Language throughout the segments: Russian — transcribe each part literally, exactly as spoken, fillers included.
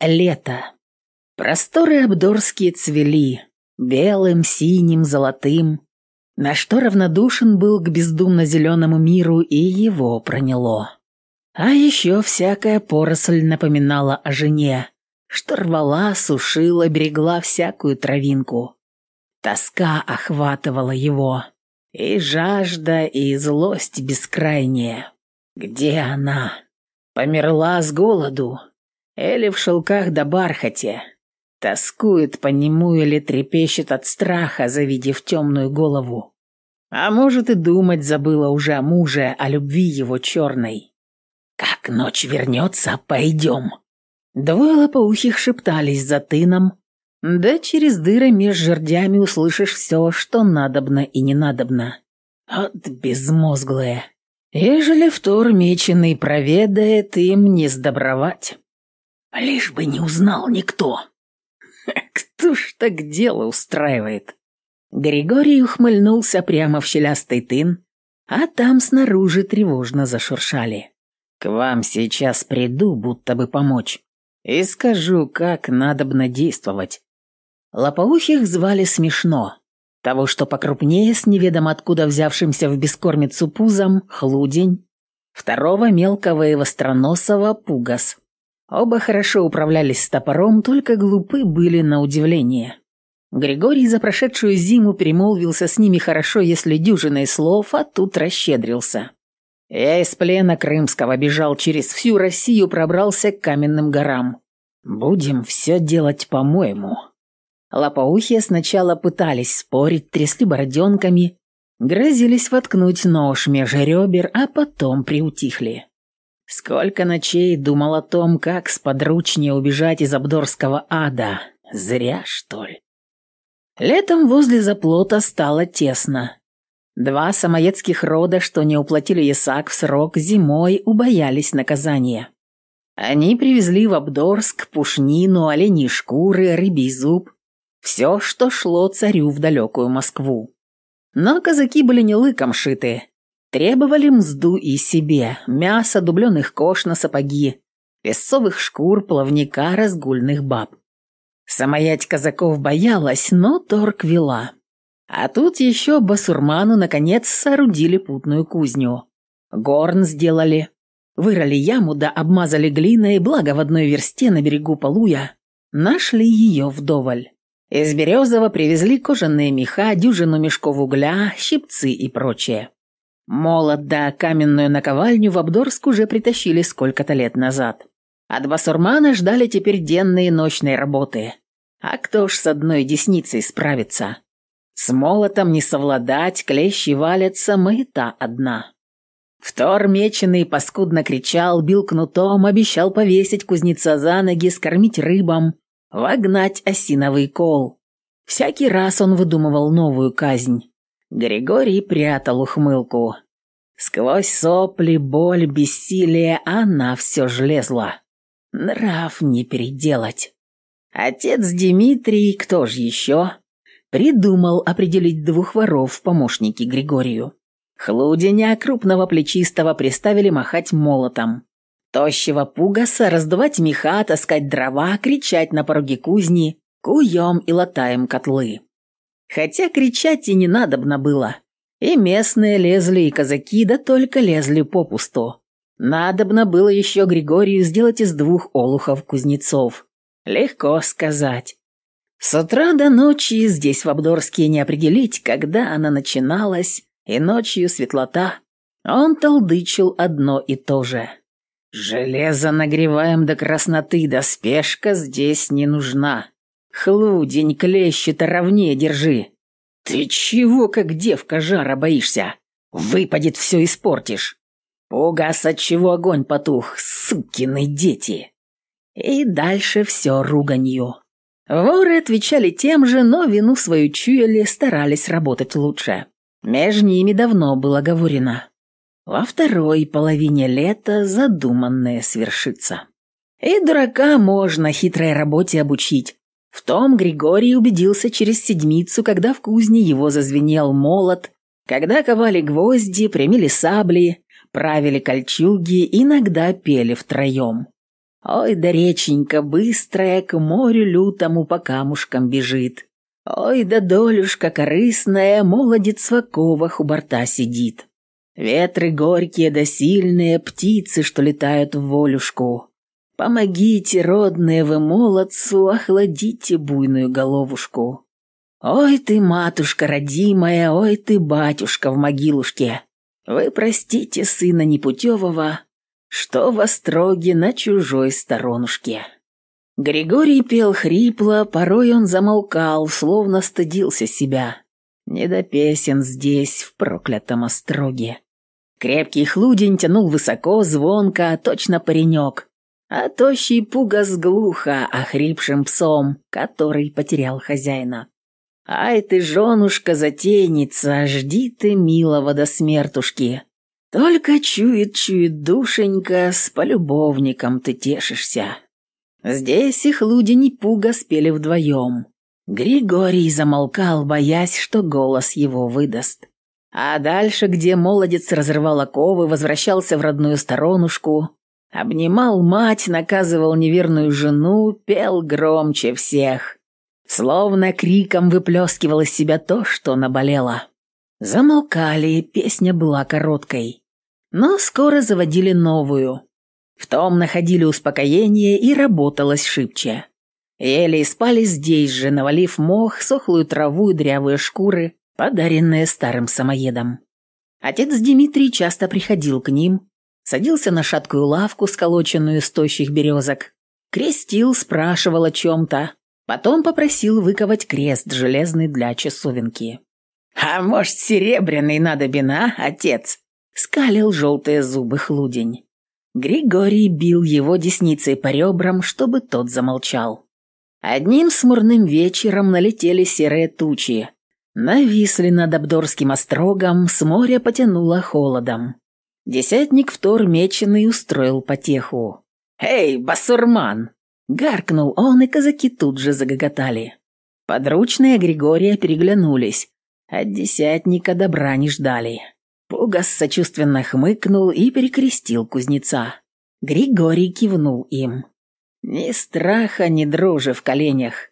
Лето. Просторы Абдорские цвели, белым, синим, золотым, на что равнодушен был к бездумно-зеленому миру, и его проняло. А еще всякая поросль напоминала о жене, что рвала, сушила, берегла всякую травинку. Тоска охватывала его, и жажда, и злость бескрайняя. Где она? Померла с голоду? Или в шелках да бархате? Тоскует по нему или трепещет от страха, завидев темную голову? А может, и думать забыла уже о муже, о любви его черной. «Как ночь вернется, пойдем». Двое лопоухих шептались за тыном, да через дыры меж жердями услышишь все, что надобно и не надобно. От безмозглые. Ежели втор меченый проведает, им не сдобровать. Лишь бы не узнал никто. Кто ж так дело устраивает? Григорий ухмыльнулся прямо в щелястый тын, а там снаружи тревожно зашуршали. К вам сейчас приду, будто бы помочь, и скажу, как надобно действовать. Лопоухих звали смешно. Того, что покрупнее, с неведомо откуда взявшимся в бескормицу пузом, Хлудень. Второго мелкого и востроносого Пугас. Оба хорошо управлялись с топором, только глупы были на удивление. Григорий за прошедшую зиму перемолвился с ними хорошо, если дюжиной слов, а тут расщедрился. Я из плена крымского бежал через всю Россию, пробрался к каменным горам. Будем все делать по-моему. Лопоухие сначала пытались спорить, трясли бороденками, грозились воткнуть нож меж ребер, а потом приутихли. Сколько ночей думал о том, как сподручнее убежать из абдорского ада. Зря, что ли? Летом возле заплота стало тесно. Два самоедских рода, что не уплатили ясак в срок, зимой убоялись наказания. Они привезли в Абдорск пушнину, оленьи шкуры, рыбий зуб, все, что шло царю в далекую Москву. Но казаки были не лыком шиты. Требовали мзду и себе, мясо, дубленых кож на сапоги, песцовых шкур, плавника, разгульных баб. Самоять казаков боялась, но торг вела. А тут еще басурману, наконец, соорудили путную кузню. Горн сделали, вырыли яму да обмазали глиной, благо в одной версте на берегу Полуя нашли ее вдоволь. Из Березова привезли кожаные меха, дюжину мешков угля, щипцы и прочее. Молот да каменную наковальню в Абдорск уже притащили сколько-то лет назад. От басурмана ждали теперь денные и ночные работы. А кто ж с одной десницей справится? С молотом не совладать, клещи валятся, маята одна. Втор меченый паскудно кричал, бил кнутом, обещал повесить кузнеца за ноги, скормить рыбам, вогнать осиновый кол. Всякий раз он выдумывал новую казнь. Григорий прятал ухмылку. Сквозь сопли, боль, бессилие она все ж лезла. Нрав не переделать. Отец Дмитрий, кто ж еще, придумал определить двух воров в помощники Григорию. Хлуденя, крупного плечистого, приставили махать молотом. Тощего Пугаса раздувать меха, таскать дрова, кричать на пороге кузни, куем и латаем котлы. Хотя кричать и не надобно было. И местные лезли, и казаки, да только лезли попусту. Надобно было еще Григорию сделать из двух олухов кузнецов. Легко сказать. С утра до ночи здесь в Абдорске не определить, когда она начиналась, и ночью светлота. Он толдычил одно и то же. «Железо нагреваем до красноты, да спешка здесь не нужна. Хлудень, клещи-то ровнее держи. Ты чего, как девка, жара боишься? Выпадет, все испортишь. Пугас, отчего огонь потух, сукины дети». И дальше все руганью. Воры отвечали тем же, но вину свою чуяли, старались работать лучше. Между ними давно было говорено. Во второй половине лета задуманное свершится. И дурака можно хитрой работе обучить. В том Григорий убедился через седмицу, когда в кузне его зазвенел молот, когда ковали гвозди, примели сабли, правили кольчуги, иногда пели втроем. Ой, да реченька быстрая к морю лютому по камушкам бежит. Ой, да долюшка корыстная, молодец в оковах у борта сидит. Ветры горькие да сильные, птицы, что летают в волюшку. Помогите, родные вы молодцу, охладите буйную головушку. Ой ты, матушка родимая, ой ты, батюшка в могилушке. Вы простите сына непутевого, что в остроге на чужой сторонушке. Григорий пел хрипло, порой он замолкал, словно стыдился себя. Не до песен здесь, в проклятом остроге. Крепкий хлудень тянул высоко, звонко, точно паренек, а тощий пугас глухо, охрипшим псом, который потерял хозяина. Ай ты, женушка-затейница, жди ты милого до смертушки. Только чует-чует душенька, с полюбовником ты тешишься. Здесь их лудень и пуга спели вдвоем. Григорий замолкал, боясь, что голос его выдаст. А дальше, где молодец разрывал оковы, возвращался в родную сторонушку, обнимал мать, наказывал неверную жену, пел громче всех. Словно криком выплескивал из себя то, что наболело. Замолкали, песня была короткой. Но скоро заводили новую. В том находили успокоение и работалось шибче. Ели и спали здесь же, навалив мох, сохлую траву и дрявые шкуры, подаренные старым самоедом. Отец Дмитрий часто приходил к ним, садился на шаткую лавку, сколоченную из тощих березок, крестил, спрашивал о чем-то, потом попросил выковать крест железный для часовенки. «А может, серебряный надобен, а, отец?» — скалил желтые зубы хлудень. Григорий бил его десницей по ребрам, чтобы тот замолчал. Одним смурным вечером налетели серые тучи. Нависли над Абдорским острогом, с моря потянуло холодом. Десятник Втор меченый устроил потеху. «Эй, басурман!» — гаркнул он, и казаки тут же загоготали. Подручные Григория переглянулись. От десятника добра не ждали. Пугас сочувственно хмыкнул и перекрестил кузнеца. Григорий кивнул им. Ни страха, ни дрожи в коленях.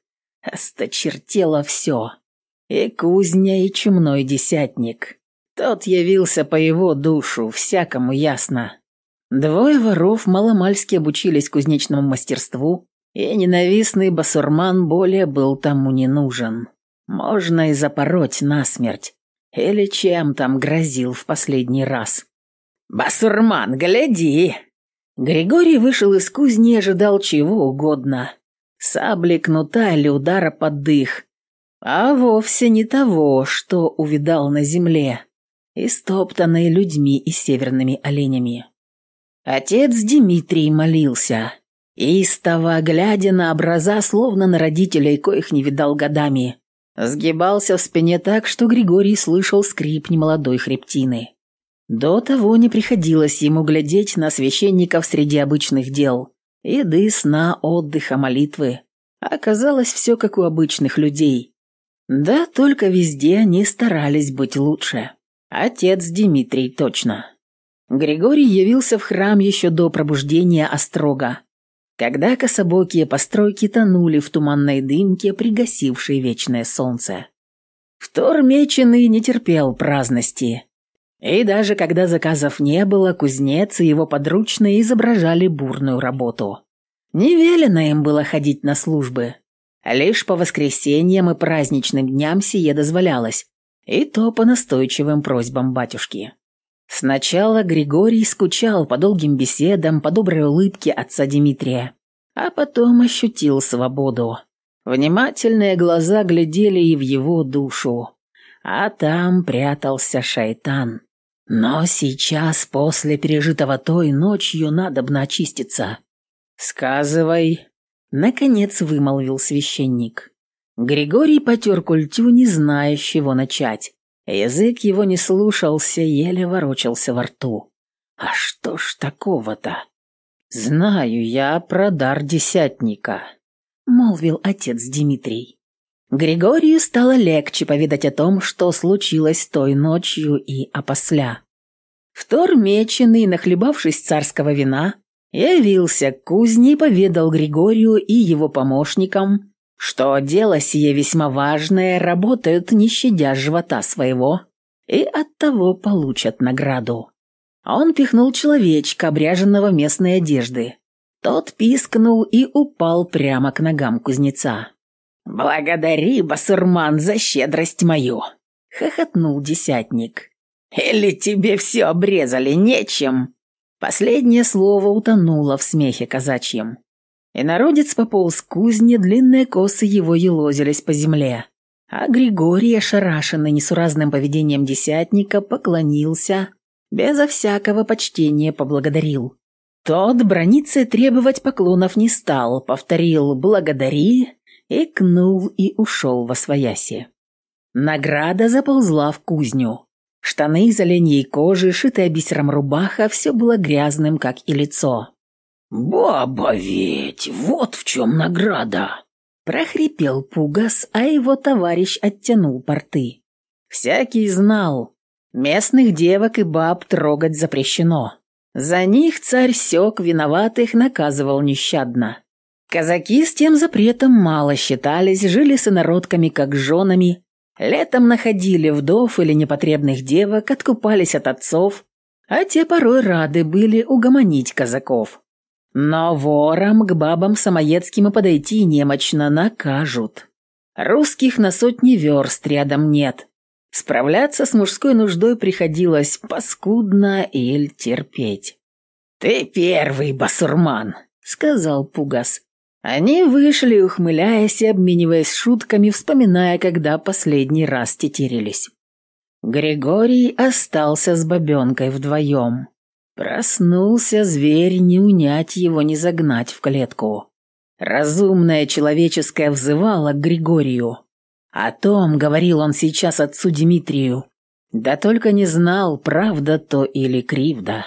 Осточертело все. И кузня, и чумной десятник. Тот явился по его душу, всякому ясно. Двое воров маломальски обучились кузнечному мастерству, и ненавистный басурман более был тому не нужен. Можно и запороть насмерть. Или чем там грозил в последний раз. «Басурман, гляди!» Григорий вышел из кузни и ожидал чего угодно. Сабли, кнута или удара под дых. А вовсе не того, что увидал на земле, истоптанной людьми и северными оленями. Отец Дмитрий молился, истово глядя на образа, словно на родителей, коих не видал годами. Сгибался в спине так, что Григорий слышал скрип немолодой хребтины. До того не приходилось ему глядеть на священников среди обычных дел. Еды, сна, отдыха, молитвы. Оказалось все как у обычных людей. Да, только везде они старались быть лучше. Отец Дмитрий точно. Григорий явился в храм еще до пробуждения острога, когда кособокие постройки тонули в туманной дымке, пригасившей вечное солнце. Втор меченый не терпел праздности. И даже когда заказов не было, кузнец и его подручные изображали бурную работу. Не велено им было ходить на службы. Лишь по воскресеньям и праздничным дням сие дозволялось, и то по настойчивым просьбам батюшки. Сначала Григорий скучал по долгим беседам, по доброй улыбке отца Дмитрия, а потом ощутил свободу. Внимательные глаза глядели и в его душу, а там прятался шайтан. Но сейчас, после пережитого той ночью, надобно очиститься. «Сказывай», — наконец вымолвил священник. Григорий потер культю, не зная, с чего начать. Язык его не слушался, еле ворочался во рту. «А что ж такого-то?» «Знаю я про дар десятника», — молвил отец Дмитрий. Григорию стало легче поведать о том, что случилось той ночью и опосля. Втор меченый, нахлебавшись царского вина, явился к кузне и поведал Григорию и его помощникам, что дело сие весьма важное, работают не щадя живота своего, и оттого получат награду. Он пихнул человечка, обряженного местной одежды. Тот пискнул и упал прямо к ногам кузнеца. «Благодари, басурман, за щедрость мою!» — хохотнул десятник. «Или тебе все обрезали нечем?» Последнее слово утонуло в смехе казачьем. И народец пополз к кузне, длинные косы его елозились по земле. А Григорий, ошарашенный несуразным поведением десятника, поклонился, безо всякого почтения поблагодарил. Тот браниться и требовать поклонов не стал, повторил «благодари», икнул и ушел восвояси. Награда заползла в кузню. Штаны из оленьей кожи, шитая бисером рубаха, все было грязным, как и лицо. «Баба ведь, вот в чем награда!» Прохрипел Пугас, а его товарищ оттянул порты. Всякий знал, местных девок и баб трогать запрещено. За них царь сёк виноватых наказывал нещадно. Казаки с тем запретом мало считались, жили с инородками как с женами, летом находили вдов или непотребных девок, откупались от отцов, а те порой рады были угомонить казаков. Но ворам к бабам самоедским и подойти немочно накажут. Русских на сотни верст рядом нет. Справляться с мужской нуждой приходилось паскудно или терпеть. «Ты первый, басурман», — сказал Пугас. Они вышли, ухмыляясь и обмениваясь шутками, вспоминая, когда последний раз тетерились. Григорий остался с бабенкой вдвоем. Проснулся зверь, не унять его, не загнать в клетку. Разумное человеческое взывало к Григорию. О том говорил он сейчас отцу Дмитрию. Да только не знал, правда то или кривда.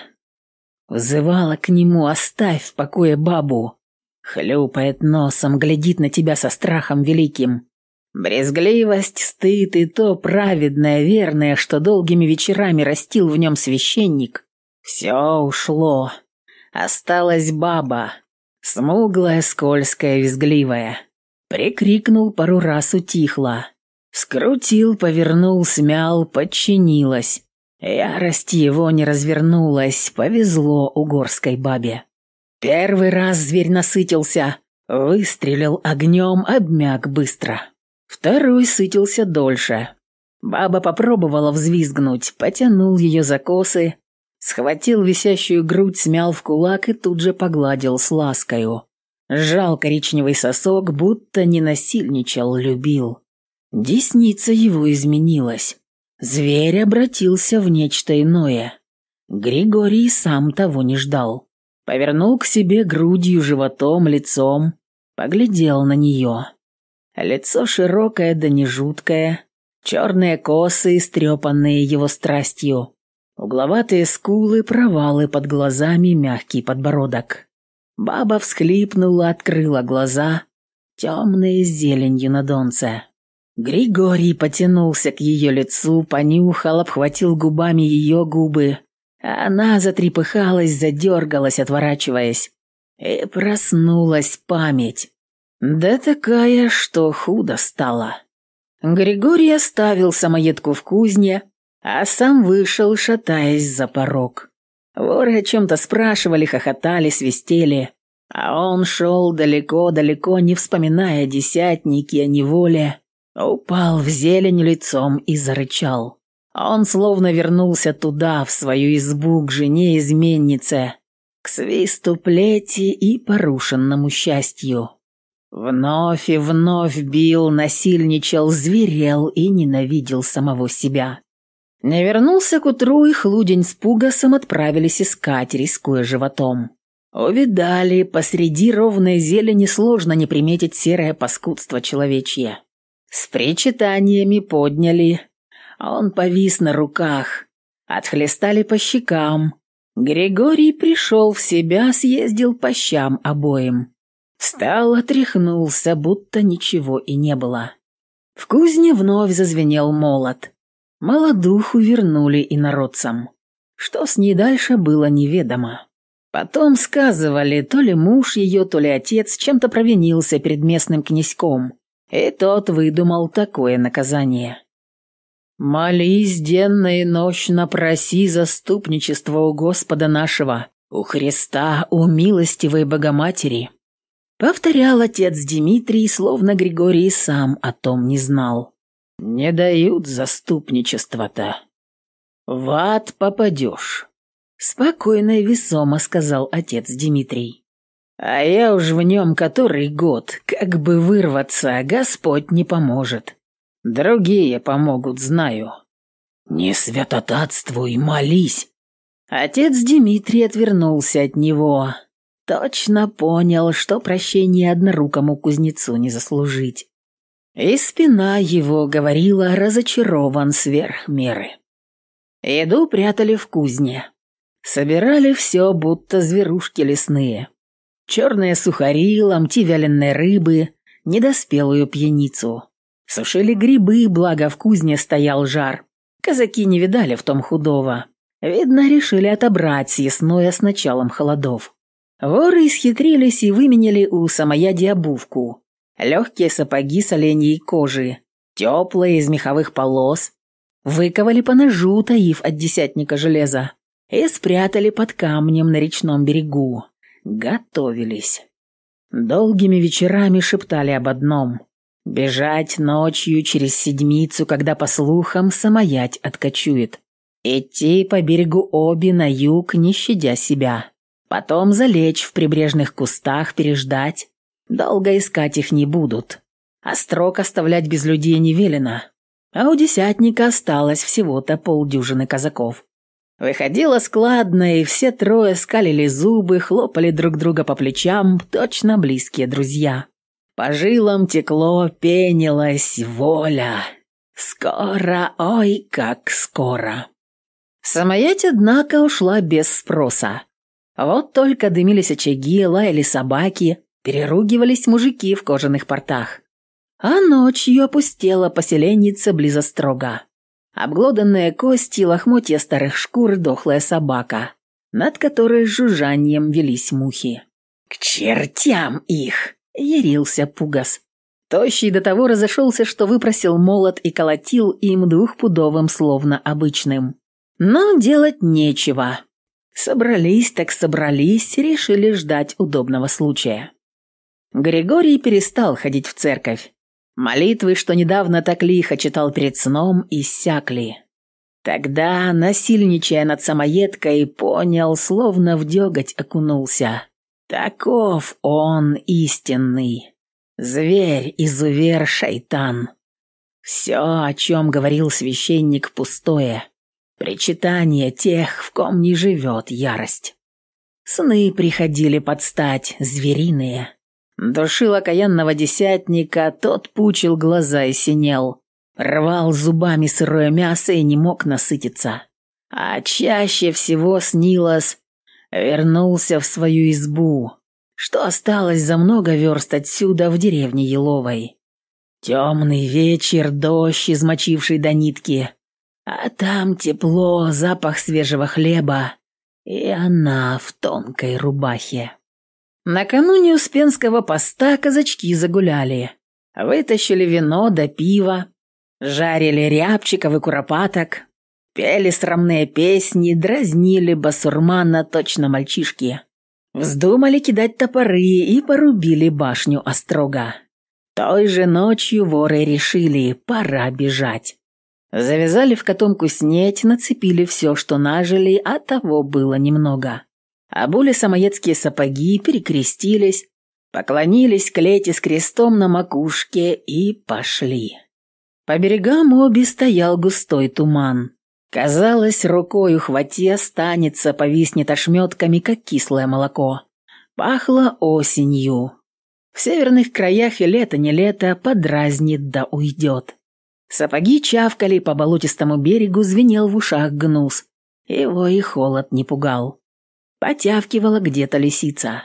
Взывала к нему: «Оставь в покое бабу». Хлюпает носом, глядит на тебя со страхом великим. Брезгливость, стыд и то праведное, верное, что долгими вечерами растил в нем священник. Все ушло. Осталась баба, смуглая, скользкая, визгливая. Прикрикнул пару раз, утихла. Скрутил, повернул, смял, подчинилась. Ярость его не развернулась, повезло угорской бабе. Первый раз зверь насытился, выстрелил огнем, обмяк быстро. Второй сытился дольше. Баба попробовала взвизгнуть, потянул ее за косы, схватил висящую грудь, смял в кулак и тут же погладил с ласкою. Сжал коричневый сосок, будто не насильничал, любил. Десница его изменилась. Зверь обратился в нечто иное. Григорий сам того не ждал. Повернул к себе грудью, животом, лицом, поглядел на нее. Лицо широкое да не жуткое, черные косы, истрепанные его страстью, угловатые скулы, провалы под глазами, мягкий подбородок. Баба всхлипнула, открыла глаза, темные с зеленью на донце. Григорий потянулся к ее лицу, понюхал, обхватил губами ее губы. Она затрепыхалась, задергалась, отворачиваясь. И проснулась память. Да такая, что худо стало. Григорий оставил самоедку в кузне, а сам вышел, шатаясь за порог. Воры о чем-то спрашивали, хохотали, свистели. А он шел далеко-далеко, не вспоминая о десятнике, о неволе. Упал в зелень лицом и зарычал. Он словно вернулся туда, в свою избу, к жене-изменнице, к свисту плети и порушенному счастью. Вновь и вновь бил, насильничал, зверел и ненавидел самого себя. Не вернулся к утру, и Хлудень с Пугасом отправились искать, рискуя животом. Увидали, посреди ровной зелени сложно не приметить серое паскудство человечье. С причитаниями подняли... Он повис на руках, отхлестали по щекам. Григорий пришел в себя, съездил по щам обоим. Встал, отряхнулся, будто ничего и не было. В кузне вновь зазвенел молот. Молодуху вернули инородцам. Что с ней дальше было неведомо. Потом сказывали, то ли муж ее, то ли отец чем-то провинился перед местным князьком, и тот выдумал такое наказание. «Молись денно и нощно, проси заступничество у Господа нашего, у Христа, у милостивой Богоматери», повторял отец Дмитрий, словно Григорий сам о том не знал. «Не дают заступничества-то. В ад попадешь», — спокойно и весомо сказал отец Дмитрий. «А я уж в нем который год, как бы вырваться, Господь не поможет. Другие помогут, знаю». «Не святотатствуй, молись». Отец Дмитрий отвернулся от него. Точно понял, что прощения однорукому кузнецу не заслужить. И спина его говорила, разочарован сверх меры. Еду прятали в кузне. Собирали все, будто зверушки лесные. Черные сухари, ломти вяленой рыбы, недоспелую пьяницу. Сушили грибы, благо в кузне стоял жар. Казаки не видали в том худого. Видно, решили отобрать съестное с началом холодов. Воры исхитрились и выменяли у самояди обувку. Легкие сапоги с оленьей кожи, теплые из меховых полос. Выковали по ножу, таив от десятника железа, и спрятали под камнем на речном берегу. Готовились. Долгими вечерами шептали об одном. Бежать ночью через седмицу, когда, по слухам, самоядь откочует. Идти по берегу Оби на юг, не щадя себя. Потом залечь в прибрежных кустах, переждать. Долго искать их не будут. Острог оставлять без людей не велено. А у десятника осталось всего-то полдюжины казаков. Выходило складно, и все трое скалили зубы, хлопали друг друга по плечам, точно близкие друзья. По жилам текло, пенилась воля. Скоро, ой, как скоро. Самоять, однако, ушла без спроса. Вот только дымились очаги, лаяли собаки, переругивались мужики в кожаных портах. А ночью опустела поселенница близ острога. Обглоданные кости, лохмотья старых шкур, дохлая собака, над которой с жужжанием велись мухи. «К чертям их!» — ярился Пугас. Тощий до того разошелся, что выпросил молот и колотил им двухпудовым, словно обычным. Но делать нечего. Собрались так собрались, решили ждать удобного случая. Григорий перестал ходить в церковь. Молитвы, что недавно так лихо читал перед сном, иссякли. Тогда, насильничая над самоедкой, понял, словно в деготь окунулся. Таков он истинный. Зверь, изувер, шайтан. Все, о чем говорил священник, пустое. Причитание тех, в ком не живет ярость. Сны приходили под стать, звериные. Душил окаянного десятника, тот пучил глаза и синел. Рвал зубами сырое мясо и не мог насытиться. А чаще всего снилось, вернулся в свою избу, что осталось за много верст отсюда в деревне Еловой. Темный вечер, дождь, измочивший до нитки. А там тепло, запах свежего хлеба, и она в тонкой рубахе. Накануне Успенского поста казачки загуляли. Вытащили вино да пиво, жарили рябчиков и куропаток, пели срамные песни, дразнили басурмана, точно мальчишки. Вздумали кидать топоры и порубили башню острога. Той же ночью воры решили, пора бежать. Завязали в котомку снеть, нацепили все, что нажили, а того было немного. Обули самоедские сапоги, перекрестились, поклонились клете с крестом на макушке и пошли. По берегам Оби стоял густой туман. Казалось, рукой ухвати останется, повиснет ошметками, как кислое молоко. Пахло осенью. В северных краях и лето не лето, подразнит да уйдет. Сапоги чавкали, по болотистому берегу звенел в ушах гнус. Его и холод не пугал. Потявкивала где-то лисица.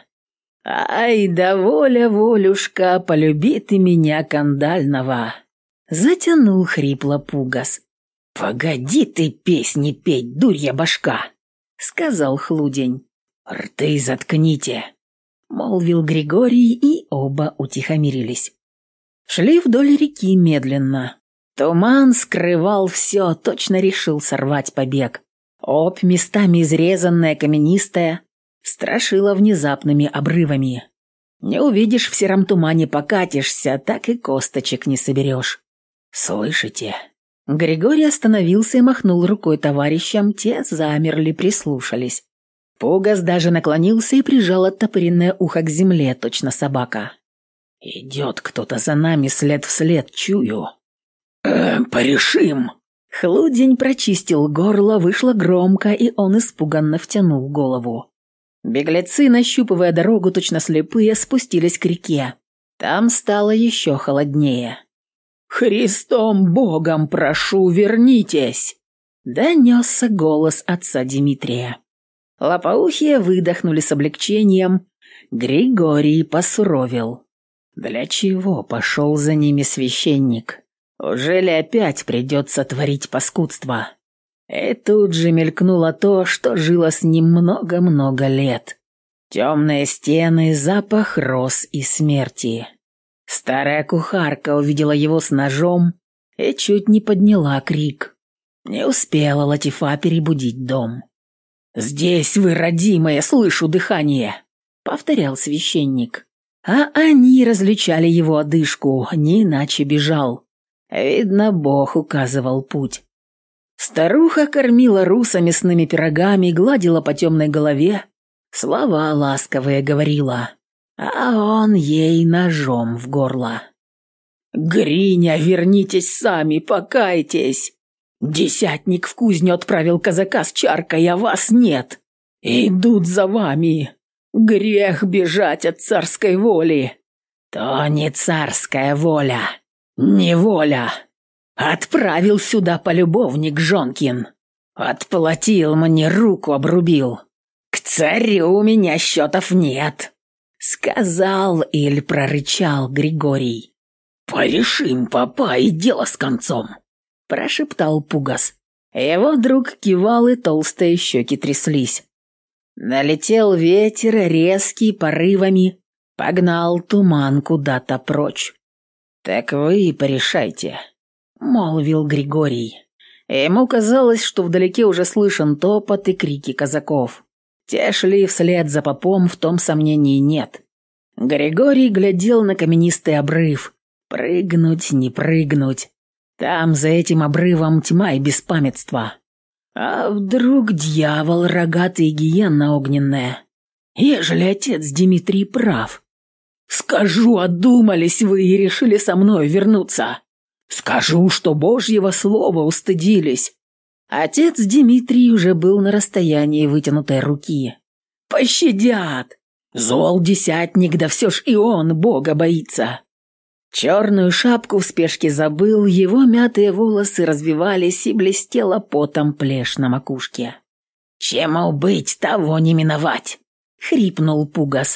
«Ай да воля, волюшка, полюби ты меня кандального!» Затянул хрипло Пугас. «Погоди ты песни петь, дурья башка!» — сказал Хлудень. «Рты заткните», — молвил Григорий, и оба утихомирились. Шли вдоль реки медленно. Туман скрывал все, точно решил сорвать побег. Обь, местами изрезанная, каменистая, страшила внезапными обрывами. Не увидишь в сером тумане, покатишься, так и косточек не соберешь. «Слышите?» Григорий остановился и махнул рукой товарищам, те замерли, прислушались. Пугас даже наклонился и прижал оттопыренное ухо к земле, точно собака. «Идет кто-то за нами след в след, чую». «Э, порешим!» Хлудень прочистил горло, вышло громко, и он испуганно втянул голову. Беглецы, нащупывая дорогу, точно слепые, спустились к реке. Там стало еще холоднее. «Христом Богом прошу, вернитесь!» Донесся голос отца Дмитрия. Лопоухие выдохнули с облегчением. Григорий посуровил. Для чего пошел за ними священник? Уже ли опять придется творить паскудство? И тут же мелькнуло то, что жило с ним много-много лет. Темные стены, запах роз и смерти. Старая кухарка увидела его с ножом и чуть не подняла крик. Не успела Латифа перебудить дом. «Здесь вы, родимые, слышу дыхание», — повторял священник. А они различали его одышку, не иначе бежал. Видно, Бог указывал путь. Старуха кормила руса мясными пирогами, гладила по темной голове, слова ласковые говорила, а он ей ножом в горло. «Гриня, вернитесь сами, покайтесь! Десятник в кузню отправил казака с чаркой, а вас нет. Идут за вами. Грех бежать от царской воли». «То не царская воля, не воля. Отправил сюда полюбовник Жонкин. Отплатил мне, руку обрубил. К царю у меня счетов нет», — сказал или прорычал Григорий. «Порешим, папа, и дело с концом», — прошептал Пугас. Его друг кивал, и толстые щеки тряслись. Налетел ветер, резкий, порывами, погнал туман куда-то прочь. «Так вы и порешайте», — молвил Григорий. Ему казалось, что вдалеке уже слышен топот и крики казаков. Те шли вслед за попом, в том сомнений нет. Григорий глядел на каменистый обрыв. Прыгнуть, не прыгнуть. Там, за этим обрывом, тьма и беспамятство. А вдруг дьявол рогатый и гиенна огненная? Ежели отец Дмитрий прав. Скажу, одумались вы и решили со мной вернуться. Скажу, что Божьего слова устыдились. Отец Дмитрий уже был на расстоянии вытянутой руки. Пощадят. Зол десятник, да все ж и он Бога боится. Черную шапку в спешке забыл, его мятые волосы развивались и блестела потом плешь на макушке. «Чему быть, того не миновать!» — хрипнул Пугас.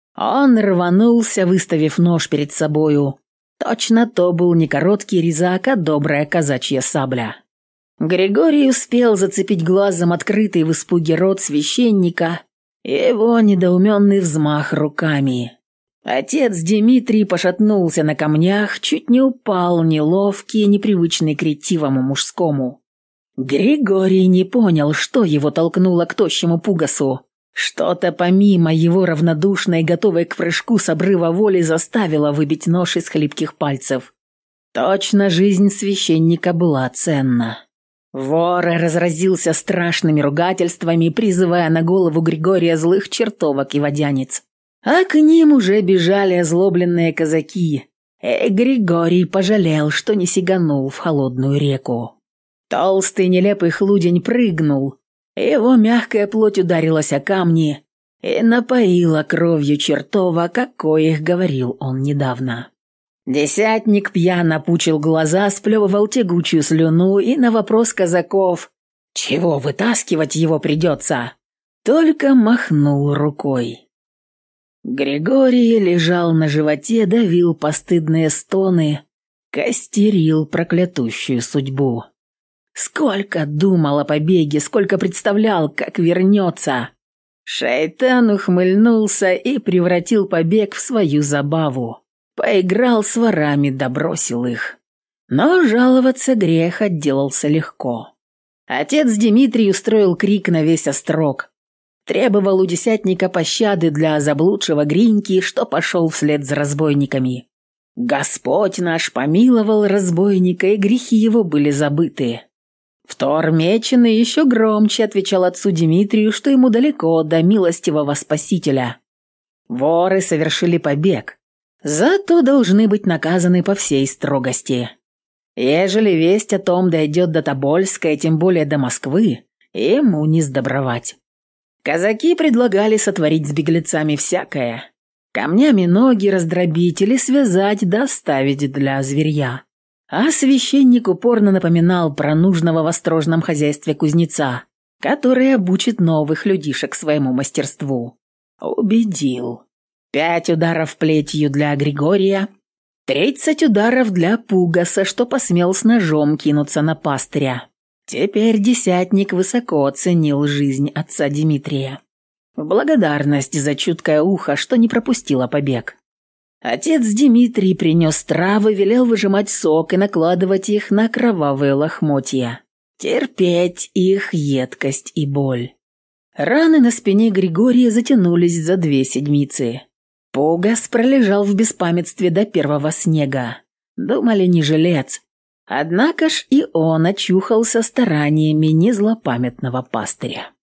Он рванулся, выставив нож перед собою. Точно то был не короткий резак, а добрая казачья сабля. Григорий успел зацепить глазом открытый в испуге рот священника и его недоуменный взмах руками. Отец Дмитрий пошатнулся на камнях, чуть не упал, неловкий, непривычный к ретивому мужскому. Григорий не понял, что его толкнуло к тощему Пугасу. Что-то помимо его равнодушной, готовой к прыжку с обрыва воли заставило выбить нож из хлипких пальцев. Точно жизнь священника была ценна. Вор разразился страшными ругательствами, призывая на голову Григория злых чертовок и водянец. А к ним уже бежали озлобленные казаки, и Григорий пожалел, что не сиганул в холодную реку. Толстый нелепый хлудень прыгнул, его мягкая плоть ударилась о камни и напоила кровью чертовок, о коих говорил он недавно. Десятник пьяно пучил глаза, сплевывал тягучую слюну, и на вопрос казаков «Чего вытаскивать его придется?» только махнул рукой. Григорий лежал на животе, давил постыдные стоны, костерил проклятущую судьбу. Сколько думал о побеге, сколько представлял, как вернется. Шайтан ухмыльнулся и превратил побег в свою забаву. Поиграл с ворами, добросил их. Но жаловаться грех, отделался легко. Отец Дмитрий устроил крик на весь острог. Требовал у десятника пощады для заблудшего Гриньки, что пошел вслед за разбойниками. Господь наш помиловал разбойника, и грехи его были забыты. Втор Меченый еще громче отвечал отцу Дмитрию, что ему далеко до милостивого Спасителя. Воры совершили побег, зато должны быть наказаны по всей строгости. Ежели весть о том дойдет до Тобольска и тем более до Москвы, ему не сдобровать. Казаки предлагали сотворить с беглецами всякое. Камнями ноги раздробить или связать да оставить для зверья. А священник упорно напоминал про нужного в острожном хозяйстве кузнеца, который обучит новых людишек своему мастерству. Убедил. Пять ударов плетью для Григория, тридцать ударов для Пугаса, что посмел с ножом кинуться на пастыря. Теперь десятник высоко оценил жизнь отца Дмитрия. В благодарность за чуткое ухо, что не пропустило побег. Отец Дмитрий принес травы, велел выжимать сок и накладывать их на кровавые лохмотья. Терпеть их едкость и боль. Раны на спине Григория затянулись за две седмицы. Пугас пролежал в беспамятстве до первого снега. Думали, не жилец. Однако ж и он очухался стараниями незлопамятного пастыря.